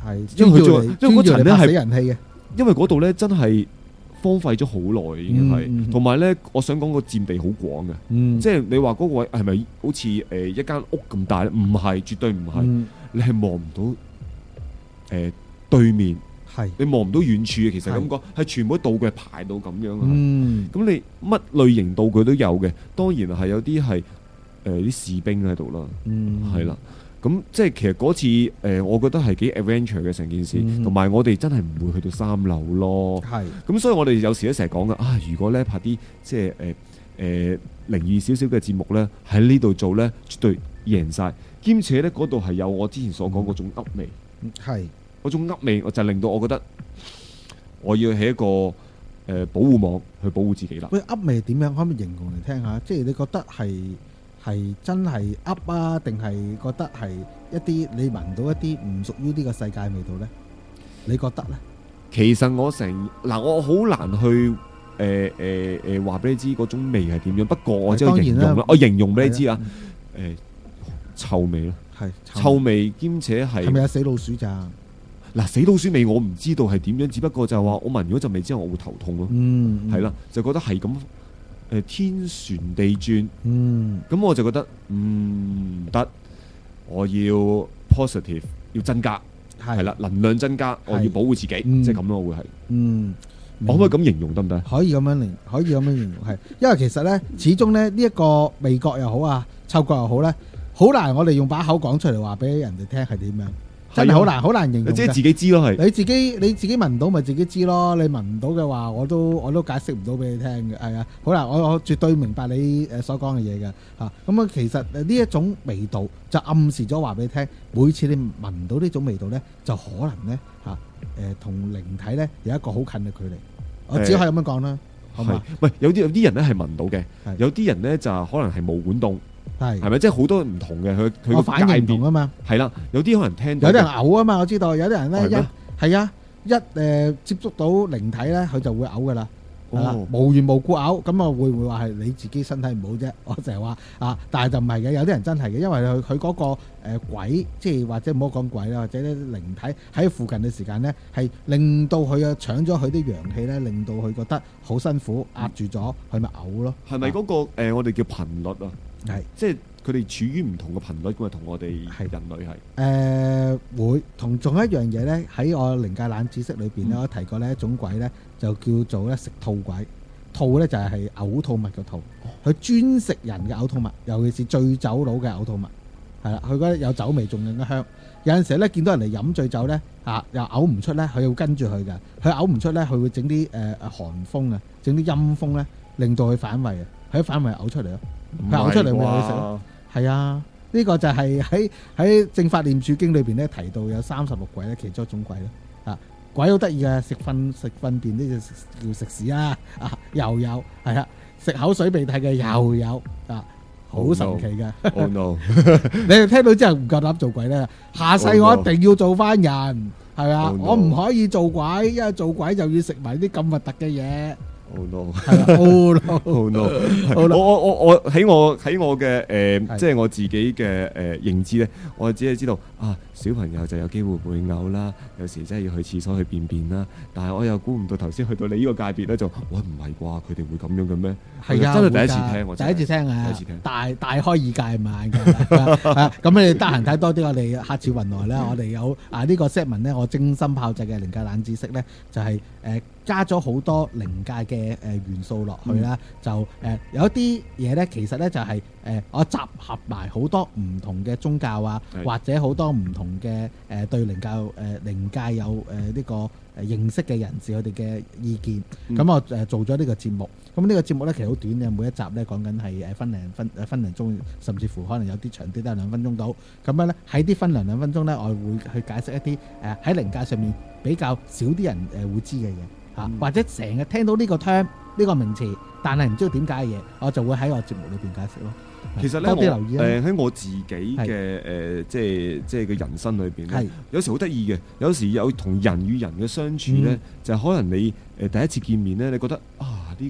係， 因為佢做， 因因為嗰層咧係死人氣嘅， 因為嗰度咧真係荒廢咗好耐，已經係，同埋咧，我想講個佔地好廣嘅， 嗯， 即係你話嗰個位係咪好似誒一間屋咁大咧？唔係，絕對唔係， 嗯你係望唔到誒對面。 係， 你望唔到遠處嘅，其實咁講係全部道具係排到咁樣啊！ 嗯， 咁你乜類型道具都有嘅，當然係有啲係誒啲士兵喺度啦， 嗯， 係啦。咁即係其實嗰次誒、呃，我覺得係幾 adventure 嘅成件事，同埋、嗯、我哋真係唔會去到三樓咯。係是，咁所以我哋有時都成日講嘅啊，如果咧拍啲即係誒誒靈異少少嘅節目咧，喺呢度做咧，絕對贏晒，兼且咧嗰度係有我之前所講嗰種噏味，係、嗯。嗰種噏味，我就令到我覺得我要起一個誒、呃、保護網去保護自己啦。 喂，噏味點樣？可唔可以形容嚟聽下？即係你覺得係係真係噏啊，定係覺得係一啲你聞到一啲唔屬於呢個世界味道咧？你覺得咧？ 其實我成嗱，我好難去誒誒誒話俾你知嗰種味係點樣。不過我只係形容啦，我形容俾你知啊。誒、呃，臭味咯，係臭，臭味，兼且係係咪有死老鼠咋？ 嗱，死老鼠味我唔知道係點樣，只不過就係話我聞咗陣味之後我會頭痛咯， 嗯， 係啦，就覺得係咁誒天旋地轉， 嗯， 咁我就覺得唔得，我要 positive 要增加，係啦，能量增加，我要保護自己，即係咁咯，會係， 嗯， 我可唔可以咁形容得唔得？ 可以咁樣形，可以咁樣形容係，因為其實咧，始終咧呢一個味覺又好啊，嗅覺又好咧，好難我哋用把口講出嚟話俾人哋聽係點樣。真係好難，好難形容。 即係自己知咯，係你自己你自己聞到咪自己知咯。你聞唔到嘅話，我都我都解釋唔到俾你聽嘅。係啊，好難，我我絕對明白你誒所講嘅嘢嘅嚇。咁啊，其實呢一種味道就暗示咗話俾你聽，每次你聞到呢種味道咧，就可能咧嚇誒同靈體咧有一個好近嘅距離。我只可以咁樣講啦，好嘛？ 唔係有啲有啲人咧係聞到嘅，有啲人咧就可能係毛管戙。係，係咪即係好多唔同嘅佢佢個反應唔同啊嘛？ 係啦，有啲可能聽到， 有啲人嘔啊嘛，我知道有啲人咧一係啊一誒接觸到靈體咧，佢就會嘔噶啦，係啦，無緣無故嘔，咁啊會唔會話係你自己身體唔好啫？我成日話啊，但係就唔係嘅，有啲人真係嘅，因為佢佢嗰個誒鬼，即係或者唔好講鬼啦，或者啲靈體喺附近嘅時間咧，係令到佢啊搶咗佢啲陽氣咧，令到佢覺得好辛苦，壓住咗，佢咪嘔咯。 係咪嗰個誒我哋叫頻率啊？係，即係佢哋處於唔同嘅頻率咁啊，同我哋係人類係。誒、 呃、會同仲有一樣嘢咧，喺我靈界冷知識裏邊咧，嗯、我提過呢一種鬼咧，就叫做咧食吐鬼。吐咧就係係嘔吐物嘅吐，佢專食人嘅嘔吐物，尤其是醉酒佬嘅嘔吐物。係啦，佢覺得有酒味仲更加香。有陣時咧見到人嚟飲醉酒咧，啊又嘔唔出咧，佢要跟住佢㗎。佢嘔唔出咧，佢會整啲誒誒寒風啊，整啲陰風咧，令到佢反胃啊，佢反胃嘔出嚟咯。佢嘔出嚟會有食咯，係啊！呢個就係喺喺《正法念處經》裏邊咧提到有三十六鬼咧，其中一種鬼咯。啊，鬼好得意嘅，食糞食糞便呢就叫食屎啦。啊，又有係啊，食口水鼻涕嘅又有啊，好神奇嘅。 Oh no！ 你哋聽到之後唔夠膽做鬼咧，下世我一定要做翻人，係啊！我唔可以做鬼，因為做鬼就要食埋啲咁核突嘅嘢。 Oh no！ Oh no！Oh no！我我我我喺我喺我嘅誒，即係我自己嘅誒認知咧，我只係知道啊，小朋友就有機會會嘔啦，有時真係要去廁所去便便啦。但係我又估唔到頭先去到你呢個界別咧，就喂唔係啩？佢哋會咁樣嘅咩？ 係啊， 真係第一次聽，我第一次聽啊， 第一次聽， 大大開眼界嘛。咁你哋得閒睇多啲我哋客似雲來啦，我哋有啊呢個 set 文咧，我精心炮製嘅靈界冷知識咧，就係誒加咗好多靈界嘅誒元素落去啦，就誒有一啲嘢咧，其實咧就係誒我集合埋好多唔同嘅宗教啊，或者好多唔同嘅誒對靈教誒靈界有誒呢個誒認識嘅人士佢哋嘅意見，咁我誒做咗呢個節目。咁呢個節目咧其實好短嘅，每一集咧講緊係誒分零分誒分零鐘，甚至乎可能有啲長啲都係兩分鐘到。咁樣咧喺啲分零兩分鐘咧，我會去解釋一啲誒喺靈界上面比較少啲人誒會知嘅嘢嚇，嗯、或者成日聽到呢個 term 呢個名詞，但係唔知道點解嘅嘢，我就會喺我節目裏邊解釋咯。 其實咧，多啲留意誒喺我自己嘅誒，即係即係嘅人生裏邊咧，有時好得意嘅。有時有同人與人嘅相處咧，就可能你誒第一次見面咧，你覺得啊呢個人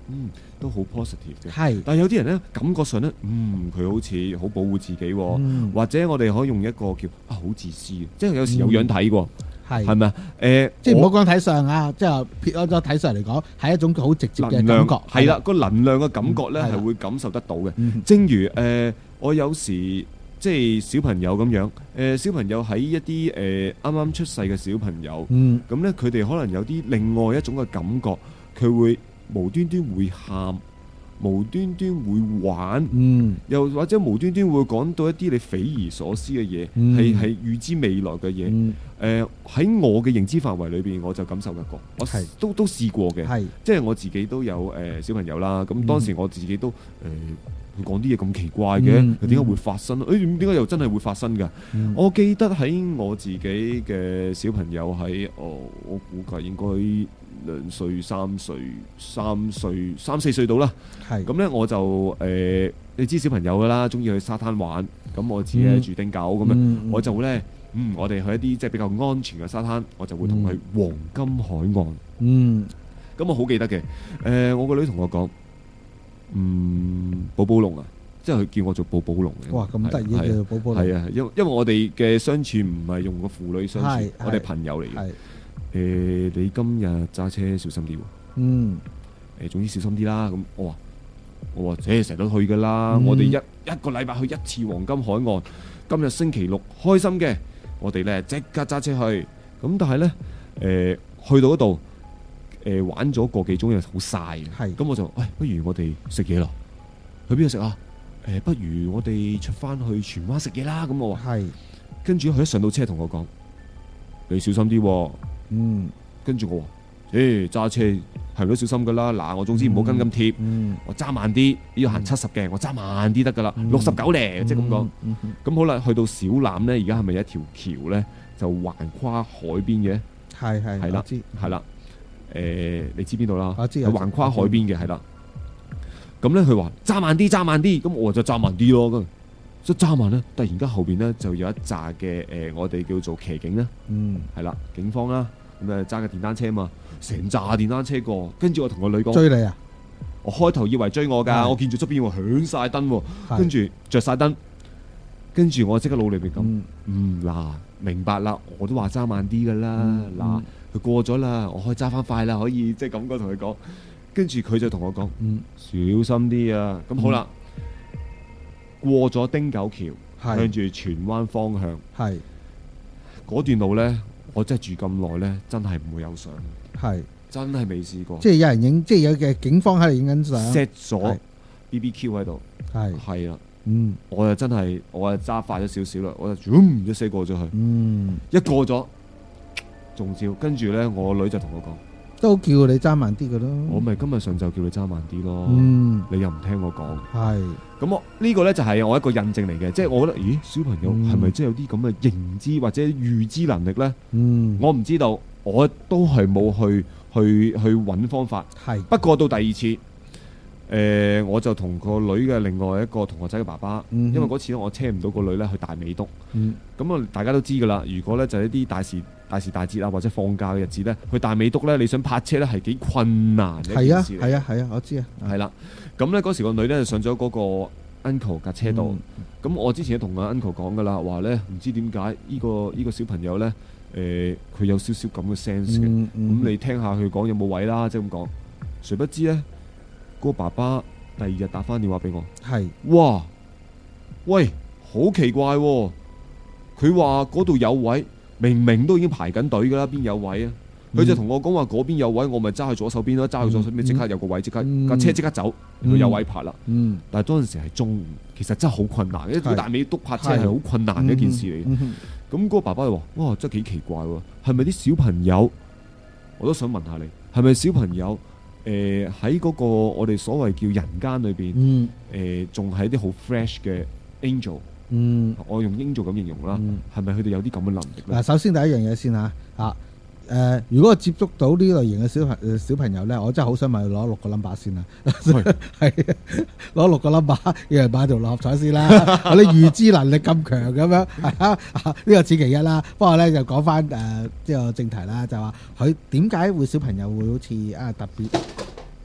嗯，都好 positive 嘅。 係但係有啲人咧，感覺上咧，嗯，佢好似好保護自己喎， 嗯或者我哋可以用一個叫啊好自私嘅，即係有時有樣睇喎， 係係咪啊？誒， 即係唔我好講睇相啊，即係撇開咗睇相嚟講，係一種好直接嘅能量感覺。 係啦，個能量嘅感覺咧嗯係啦係會感受得到嘅。 嗯正如誒、呃我有時即係小朋友咁樣，誒、呃小朋友喺一啲誒啱啱出世嘅小朋友， 嗯咁咧佢哋可能有啲另外一種嘅感覺，佢會無端端會喊，無端端會玩， 嗯又或者無端端會講到一啲你匪夷所思嘅嘢， 嗯係係預知未來嘅嘢。誒嗯喺、我嘅認知範圍裏邊，我就感受得過，我係都都試過嘅。 係即係我自己都有誒、呃小朋友啦，咁當時我自己都誒佢講啲嘢咁奇怪嘅， 嗯佢點解會發生？誒點解又真係會發生㗎？ 嗯我記得喺我自己嘅小朋友喺哦，我估計應該兩歲、三歲、三歲、三四歲到啦。 係咁咧我就誒、呃你知小朋友㗎啦，中意去沙灘玩。咁我自己係住丁九咁樣， 嗯我就咧嗯，我哋去一啲即係比較安全嘅沙灘，我就會同佢去黃金海岸。 嗯咁我好記得嘅，誒、我個女同我講，嗯，寶寶龍啊，即係佢叫我做寶寶龍嘅。 哇咁得意係嘅寶寶龍係啊，因因為我哋嘅相處唔係用個父女相係處，我哋係朋友嚟嘅。 係誒、你今日揸車小心啲喎。 嗯誒，總之小心啲啦。咁我話我話，誒成日都去㗎啦。 嗯我哋一一個禮拜去一次黃金海岸。今日星期六開心嘅，我哋咧即刻揸車去。咁但係咧，誒、去到嗰度，誒、玩咗個幾鐘又好曬嘅。 係咁我就，喂，不如我哋食嘢咯。去邊度食啊？誒、不如我哋出翻去荃灣食嘢啦。咁我話， 係跟住佢一上到車同我講，你小心啲喎。 嗯跟住我話，誒揸車係都小心噶啦。嗱，我總之唔好跟咁貼， 嗯我揸慢啲。要行七十嘅，我揸慢啲得噶啦， 嗯六十九咧，即係咁講。 嗯嗯咁好啦，去到小欖咧，而家係咪有一條橋咧，就橫跨海邊嘅？ 係係係啦我知係啦。誒，你知邊度啦？ 我知係橫跨海邊嘅，係啦。咁咧，佢話揸慢啲，揸慢啲。咁我就揸慢啲咯。咁即係揸慢咧，突然間後邊咧就有一紮嘅誒，我哋叫做騎警啦， 嗯係啦，警方啦。咁誒揸嘅電單車嘛，成扎電單車過，跟住我同個女講， 追你啊我開頭以為追我㗎， 係我見住側邊喎響晒燈喎， 係跟住着晒燈，跟住我即刻腦裏邊咁， 嗯嗯嗱，明白啦，我都話揸慢啲㗎啦， 嗯嗱佢過咗啦，我可以揸翻快啦，可以即係咁講同佢講，跟住佢就同我講嗯小心啲啊，咁好啦，過咗汀九橋，向係住荃灣方向係嗰段路呢，我真係住咁耐呢，真係唔會有相， 係真係未試過即係有人影，即係有嘅警方喺度影緊相， set 咗係 B B Q 喺度， 係係啦。 嗯我就真係，我就揸快咗少少啦，我就嗡一聲過咗去， 嗯一過咗中招，跟住呢，我女就同我講， 都叫你揸慢啲嘅咯。 我咪今日上晝叫你揸慢啲咯， 嗯你又唔聽我講， 係咁我呢個呢，就係我一個印證嚟嘅，即係我覺得，咦，小朋友嗯係咪真係有啲咁嘅認知或者預知能力呢？ 嗯我唔知道，我都係冇去去去揾方法。 係不過到第二次，誒、我就同個女嘅另外一個同學仔嘅爸爸， 嗯哼因為嗰次咧我車唔到個女咧去大美督。 嗯咁啊，大家都知㗎啦。如果咧就係一啲大時大時大節啊，或者放假嘅日子咧，去大美督咧，你想泊車咧係幾困難嘅一係啊件事嚟。 係啊係啊，我知啊。 係啦，咁咧嗰時個女咧就上咗嗰個 uncle 架車度。咁、我之前都同阿 uncle 講㗎啦，話咧唔知點解呢個呢、個小朋友咧，誒、佢有少少咁嘅 sense 嘅。咁、 嗯你聽下佢講有冇位啦，即係咁講。誰不知咧，嗰、個爸爸第二日打翻電話俾我。 係哇！喂，好奇怪喎！佢話嗰度有位，明明都已經排緊隊㗎啦，邊有位啊？佢、 嗯就同我講話嗰邊有位，我咪揸去左手邊咯，揸去左手邊嗯即刻有個位，即刻架、 嗯車即刻走， 嗯佢有位泊啦。 嗯但係當陣時係中午，其實真係好困難，因為係大尾督泊車係係好困難嘅一件事嚟嘅。 嗯哼咁嗰個爸爸就話：哇，真係幾奇怪喎！係咪啲小朋友？我都想問下你，係咪小朋友？誒喺嗰個我哋所謂叫人間裏邊， 嗯誒仲係啲好 fresh 嘅 angel， 嗯我用 angel 咁形容啦。 嗯係咪佢哋有啲咁嘅能力咧嗱，？首先第一樣嘢先嚇啊誒，如果我接觸到呢類型嘅小朋誒小朋友咧，我真係好想問佢攞六個 number 先啦， 喂係攞六個 number，一人買條六合彩先啦。我啲預知能力咁強咁樣，係啊，呢個此其一啦。不過咧就講翻誒即係正題啦，就話佢點解會小朋友會好似啊特別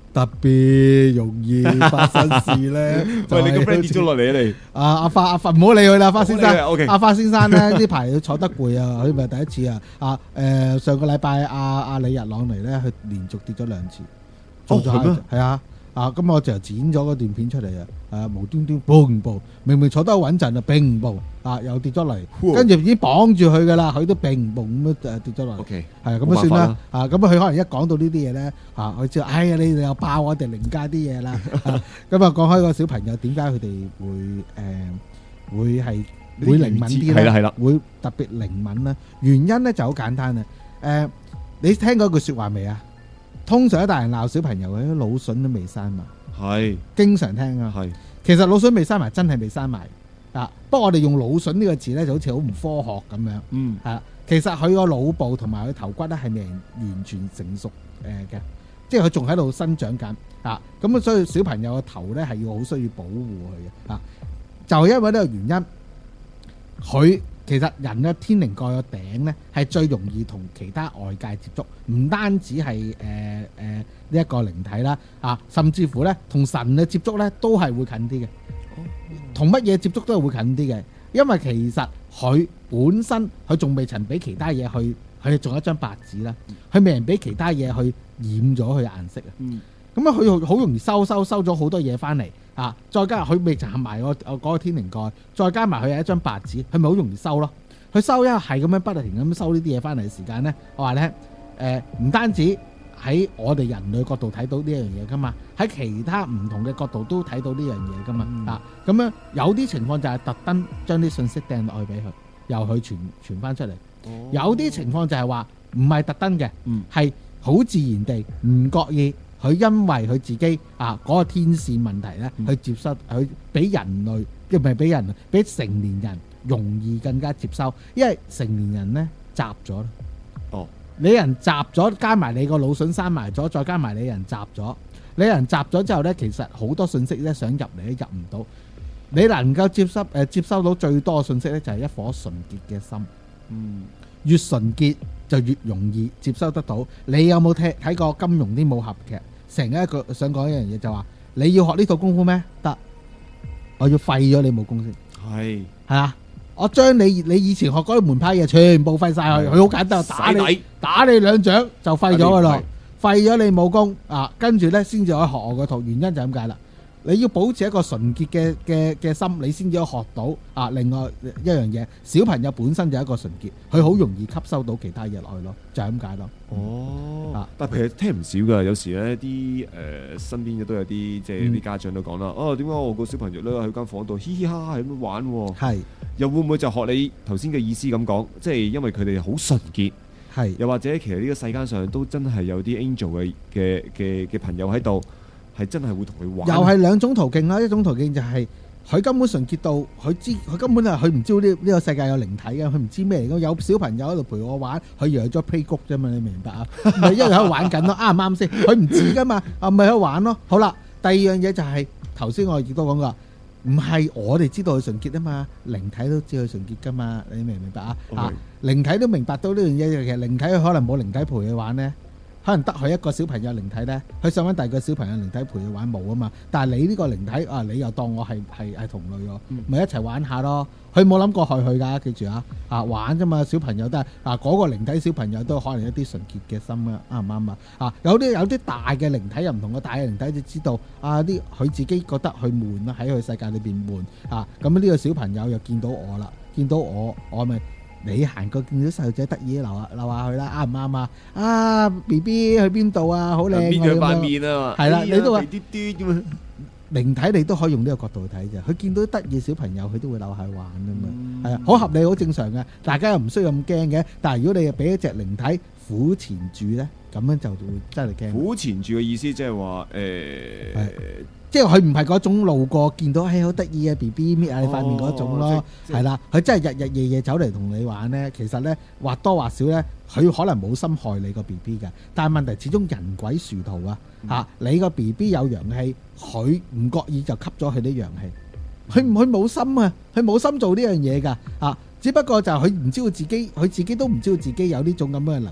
特別容易發生事咧。 喂，你個 friend 跌咗落嚟啊你？ 啊阿花阿花唔好理佢啦，花先生。 O K。 阿花先生咧呢排坐得攰啊，佢咪第一次啊。啊誒上個禮拜阿阿李日朗嚟咧，佢連續跌咗兩次。 哦係咩？ 係啊。啊！咁我就剪咗嗰段片出嚟啊！誒無端端嘣嘣，明明坐得好穩陣啊，砰嘣啊又跌咗嚟，跟住已經綁住佢噶啦，佢都砰嘣咁樣誒跌咗落嚟。O K，係啊，咁樣算啦。啊，咁佢可能一講到呢啲嘢咧，啊，佢知道，哎呀，你哋又爆我哋鄰家啲嘢啦。咁啊，講開個小朋友，點解佢哋會誒會係會靈敏啲咧？ 係啦係啦， 會特別靈敏咧。原因咧就好簡單啊！誒，你聽過句説話未啊？通常一大人鬧小朋友嘅腦筍都未生埋，係經常聽啊。係其實腦筍未生埋，真係未生埋啊！不過我哋用腦筍呢個字咧，就好似好唔科學咁樣。嗯，係啦，其實佢個腦部同埋佢頭骨咧係未完全成熟誒嘅，即係佢仲喺度生長緊啊！咁啊，所以小朋友個頭咧係要好需要保護佢嘅啊！就係因為呢個原因，佢。其實人嘅天靈蓋個頂咧，係最容易同其他外界接觸，唔單止係誒誒呢一個靈體啦，啊，甚至乎咧同神嘅接觸咧都係會近啲嘅，同乜嘢接觸都係會近啲嘅，因為其實佢本身佢仲未曾俾其他嘢去，佢仲有一張白紙啦，佢未人俾其他嘢去染咗佢顏色啊。嗯咁啊，佢好容易收收收咗好多嘢翻嚟啊！再加上佢未行埋個嗰個天靈蓋，再加埋佢有一張白紙，佢咪好容易收咯。佢收一係咁樣不停咁收呢啲嘢翻嚟嘅時間咧，我話咧誒，唔單止喺我哋人類角度睇到呢樣嘢噶嘛，喺其他唔同嘅角度都睇到呢樣嘢噶嘛、嗯、啊！咁樣有啲情況就係特登將啲信息掟落去俾佢，又去傳傳翻出嚟。哦、有啲情況就係話唔係特登嘅，係好、嗯、自然地唔覺意。佢因為佢自己啊嗰個天線問題咧，去接收佢比人類，亦唔係比人類，比成年人容易更加接收，因為成年人咧雜咗啦。哦，你人雜咗，加埋你個腦筍生埋咗，再加埋你人雜咗，你人雜咗之後咧，其實好多信息咧想入嚟都入唔到。你能夠接收誒、呃、接收到最多嘅信息咧，就係一顆純潔嘅心。嗯，越純潔就越容易接收得到。你有冇睇睇過金庸啲武俠劇？成日一個想講一樣嘢就話，你要學呢套功夫咩？得，我要廢咗你武功先。係係啊，我將你你以前學嗰啲門派嘢全部廢晒佢。佢好簡單，打你打你兩掌就廢咗噶啦，廢咗你武功啊，跟住咧先至可以學我嗰套。原因就係咁解啦。你要保持一個純潔嘅嘅嘅心，你先至可以學到啊！另外一樣嘢，小朋友本身就係一個純潔，佢好容易吸收到其他嘢落去咯，就係咁解咯。哦，啊， 但係其實聽唔少噶，有時咧啲誒身邊嘅都有啲即係啲家長都講啦，哦點解我個小朋友咧喺間房度嘻嘻哈哈咁樣玩？係，又會唔會就學你頭先嘅意思咁講？即係因為佢哋好純潔，係，又或者其實呢個世間上都真係有啲 angel 嘅嘅嘅嘅朋友喺度。係真係會同佢玩， 又係兩種途徑啦。一種途徑就係佢根本純潔到佢知，佢根本係佢唔知呢呢個世界有靈體嘅，佢唔知咩嚟嘅。有小朋友喺度陪我玩，佢以為咗 playgroup 啫嘛，你明白啊？咪一路喺度玩緊咯，啱唔啱先？佢唔知噶嘛，啊咪喺度玩咯。好啦，第二樣嘢就係頭先我亦都講過，唔係我哋知道佢純潔啊嘛，靈體都知佢純潔噶嘛，你明唔明白啊？Okay. 啊，靈體都明白到呢樣嘢，其實靈體佢可能冇靈體陪佢玩咧。可能得佢一個小朋友靈體咧，佢想揾第二個小朋友靈體陪佢玩冇啊嘛。但係你呢個靈體啊，你又當我係係係同類喎，咪、嗯、一齊玩下咯。佢冇諗過害佢㗎，記住啊！啊玩啫嘛，小朋友都係啊嗰、那個靈體小朋友都可能一啲純潔嘅心啊，啱唔啱啊？啊有啲有啲大嘅靈體又唔同個大嘅靈體，就知道啊啲佢自己覺得佢悶啦，喺佢世界裏邊悶啊。咁呢個小朋友又見到我啦，見到我我咪。你行過見到細路仔得意，留下留下佢啦，啱唔啱啊？啊 B B 去邊度啊？好靚啊！邊張塊面啊嘛？係啦，你都話啲啲咁啊。靈體你都可以用呢個角度去睇啫。佢見到得意小朋友，佢都會留下玩噶嘛。係啊，好合理，好正常嘅。大家又唔需要咁驚嘅。但係如果你又俾一隻靈體苦纏住咧，咁樣就會真係驚。苦纏住嘅意思即係話誒。即係佢唔係嗰種路過見到係好得意嘅 B B 搣下你塊面嗰種咯，係啦，佢真係日日夜夜走嚟同你玩咧。其實咧或多或少咧，佢可能冇心害你個 B B 嘅，但係問題始終人鬼殊途啊！嚇、嗯，你個 B B 有陽氣，佢唔覺意就吸咗佢啲陽氣，佢唔佢冇心啊，佢冇心做呢樣嘢㗎啊！只不過就佢唔知道自己，佢自己都唔知道自己有呢種咁樣嘅能力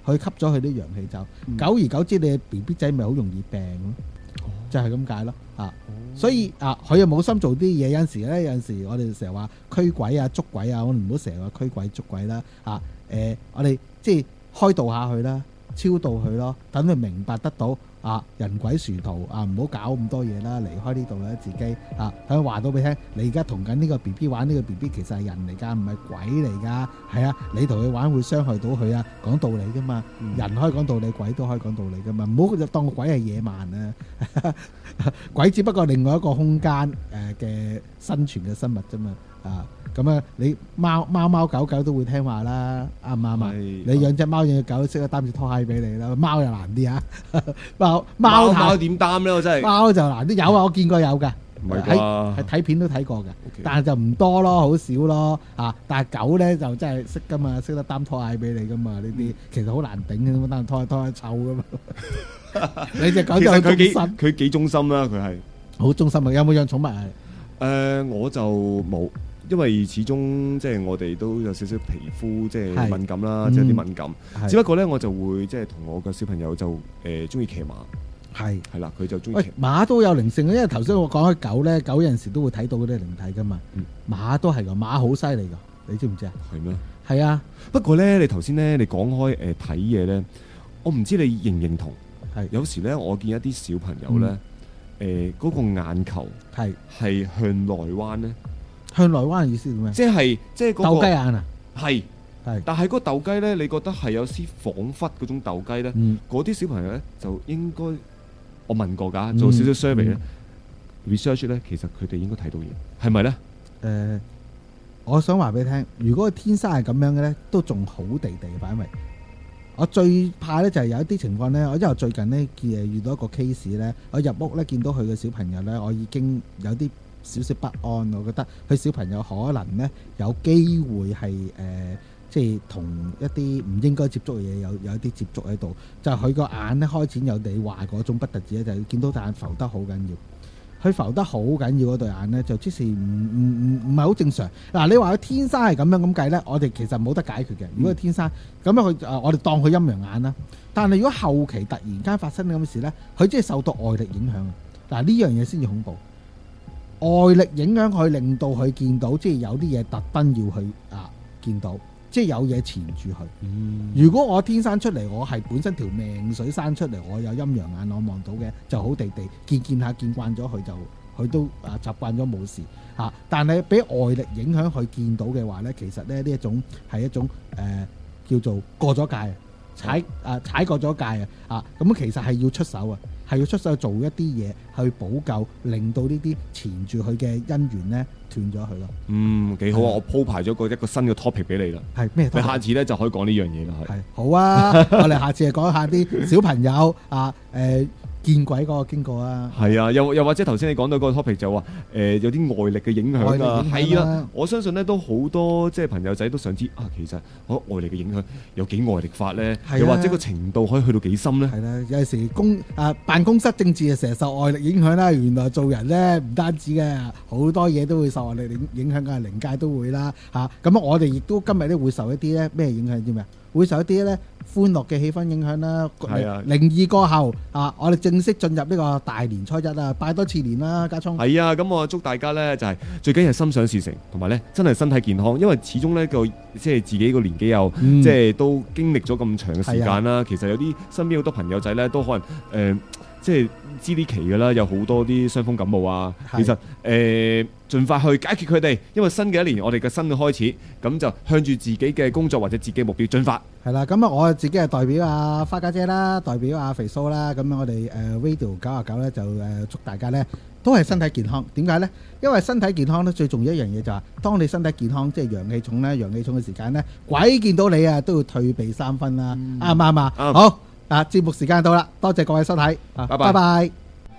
佢吸咗佢啲陽氣走， 嗯久而久之，你 B B 仔咪好容易病咯，就係咁解咯啊！所以啊，佢又冇心做啲嘢，有陣時咧，有陣時我哋成日話驅鬼啊、捉鬼啊，我哋唔好成日話驅鬼捉鬼啦啊！誒，我哋即係開導下佢啦，超度佢咯，等佢明白得到啊，人鬼殊途啊，唔好搞咁多嘢啦，離開呢度啦，自己啊，等佢話到俾你聽，你而家同緊呢個 B B 玩，呢個 B B 其實係人嚟㗎，唔係鬼嚟㗎，係啊，你同佢玩會傷害到佢啊，講道理㗎嘛，人可以講道理，鬼都可以講道理㗎嘛，唔好就當個鬼係野蠻啊，鬼只不過另外一個空間誒嘅生存嘅生物啫嘛，啊。咁啊，你貓貓貓狗狗都會聽話啦，啱唔啱啊？你養隻貓養隻狗，識得擔住拖鞋俾你啦。貓又難啲啊，貓貓貓點擔咧？我真係貓就難啲，有啊，我見過有㗎， 唔係喺啩？ 係睇片都睇過㗎， Okay 但係就唔多咯，好少咯啊！但係狗咧就真係識㗎嘛，識得擔拖鞋俾你㗎嘛，呢啲其實好難頂嘅，擔拖拖鞋臭㗎嘛。你隻狗就好忠心， 佢幾忠心啦，佢係好忠心啊！有冇養寵物啊？ 誒，我就冇。因為始終即係我哋都有少少皮膚即係敏感啦，即係啲敏感。只不過咧，我就會即係同我個小朋友就誒中意騎馬，係係啦，佢就中意騎馬都有靈性嘅，因為頭先我講開狗咧，狗有陣時都會睇到嗰啲靈體噶嘛。馬都係噶，馬好犀利噶，你知唔知啊？ 係咩？ 係啊。 不過咧，你頭先咧，你講開誒睇嘢咧，我唔知你認唔認同。係有時咧，我見一啲小朋友咧，誒嗰個眼球係係向內彎咧。 向內彎嘅意思點咩？ 即係即係嗰個鬥雞眼啊！ 係係， 但係嗰個鬥雞咧，你覺得係有啲彷彿嗰種鬥雞咧？嗰啲小朋友咧就應該，我問過㗎，做少少 survey 咧，research 咧，其實佢哋應該睇到嘢，係咪咧？ 誒，我想話俾你聽，如果佢天生係咁樣嘅咧，都仲好地地嘅，因為我最怕咧就係有一啲情況咧，我因為最近咧見遇到一個 case 咧，我入屋咧見到佢嘅小朋友咧，我已經有啲少少不安，我覺得佢小朋友可能咧有機會係誒、呃，即係同一啲唔應該接觸嘅嘢有有一啲接觸喺度，就係佢個眼咧開始有你話嗰種不特止咧，就係、是、見到對眼浮得好緊要，佢浮得好緊要嗰對眼咧，就即係唔唔唔唔係好正常。嗱、啊，你話佢天生係咁樣咁計咧，我哋其實冇得解決嘅。如果佢天生咁樣，佢誒我哋當佢陰陽眼啦。但係如果後期突然間發生咁嘅事咧，佢即係受到外力影響。嗱，呢樣嘢先至恐怖。外力影響佢，令到佢見到，即係有啲嘢特登要去啊見到，即係有嘢纏住佢。嗯、如果我天生出嚟，我係本身條命水生出嚟，我有陰陽眼，我望到嘅就好地地見見下見慣咗佢就佢都啊習慣咗冇事啊。但係俾外力影響佢見到嘅話咧，其實咧呢一種係一種誒、呃、叫做過咗界，踩啊踩過咗界啊啊！咁其實係要出手啊！係要出手做一啲嘢去補救，令到呢啲纏住佢嘅姻緣咧斷咗佢咯。 嗯，幾好啊！我鋪排咗個一個新嘅 topic 俾你啦。係咩？你下次咧就可以講呢樣嘢啦。係好啊！我哋下次係講下啲小朋友啊，誒、呃、見鬼嗰個經過啊。係啊，又又或者頭先你講到個 topic 就話誒、呃、有啲外力嘅影響啊。係啦，我相信咧都好多即係朋友仔都想知啊，其實我外力嘅影響有幾外力法咧？又或者個程度可以去到幾深咧？ 係啦，有陣時公啊辦公室政治啊，成日受外力影響啦。原來做人咧唔單止嘅，好多嘢都會受外力影影響嘅，靈界都會啦嚇。咁啊，我哋亦都今日咧會受一啲咧咩影響？知咩啊？會受一啲咧歡樂嘅氣氛影響啦。係啊，靈異過後啊，我哋正式進入呢個大年初一啊，拜多次年啦，家聰。 係啊，咁我祝大家咧就係、是、最緊要心想事成，同埋咧真係身體健康。因為始終呢個即係自己個年紀又、嗯、即係都經歷咗咁長嘅時間啦。啊、其實有啲身邊好多朋友仔咧都可能誒。呃即係知呢期嘅啦，有好多啲傷風感冒啊。其實誒、呃，盡快去解決佢哋，因為新嘅一年我哋嘅新嘅開始，咁就向住自己嘅工作或者自己目標進發。 係啦，咁啊，我自己係代表阿花家姐啦，代表阿肥蘇啦，咁我哋誒 Radio 九啊九咧就誒祝大家咧都係身體健康。點解咧？因為身體健康咧最重要一樣嘢就係、是，當你身體健康，即係陽氣重咧，陽氣重嘅時間咧，鬼見到你啊都要退避三分啦，啱唔啱啊？ 嗯、 好。啊！節目時間到啦，多謝各位收睇，啊，拜拜。嗱，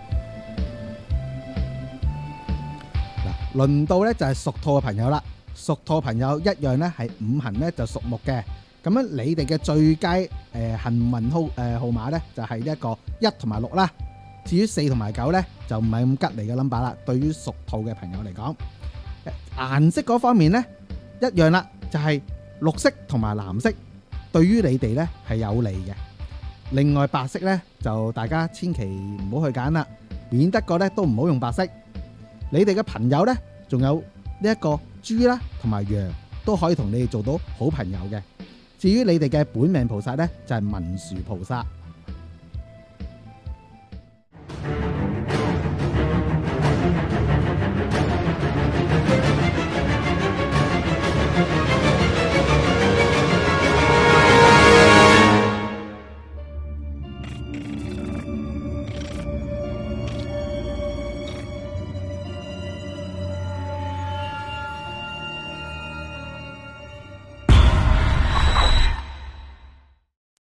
輪到咧就係屬兔嘅朋友啦，屬兔嘅朋友一樣咧係五行咧就屬木嘅，咁樣你哋嘅最佳誒幸運號誒號碼咧就係一個一同埋六啦。至於四同埋九咧就唔係咁吉利嘅 number 啦。對於屬兔嘅朋友嚟講，顏色嗰方面咧一樣啦，就係綠色同埋藍色。 對於你哋呢係有利嘅。另外白色呢，就大家千祈唔好去揀啦，免得個呢都唔好用白色。你哋嘅朋友呢，仲有呢一個豬啦同埋羊都可以同你哋做到好朋友嘅。至於你哋嘅本命菩薩呢，就係文殊菩薩。